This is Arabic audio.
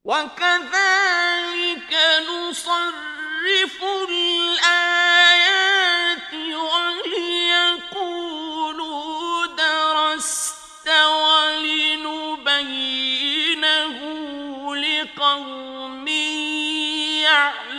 وكذلك نصرف الآيات وليقولوا درست ولنبينه لقوم يعلمون.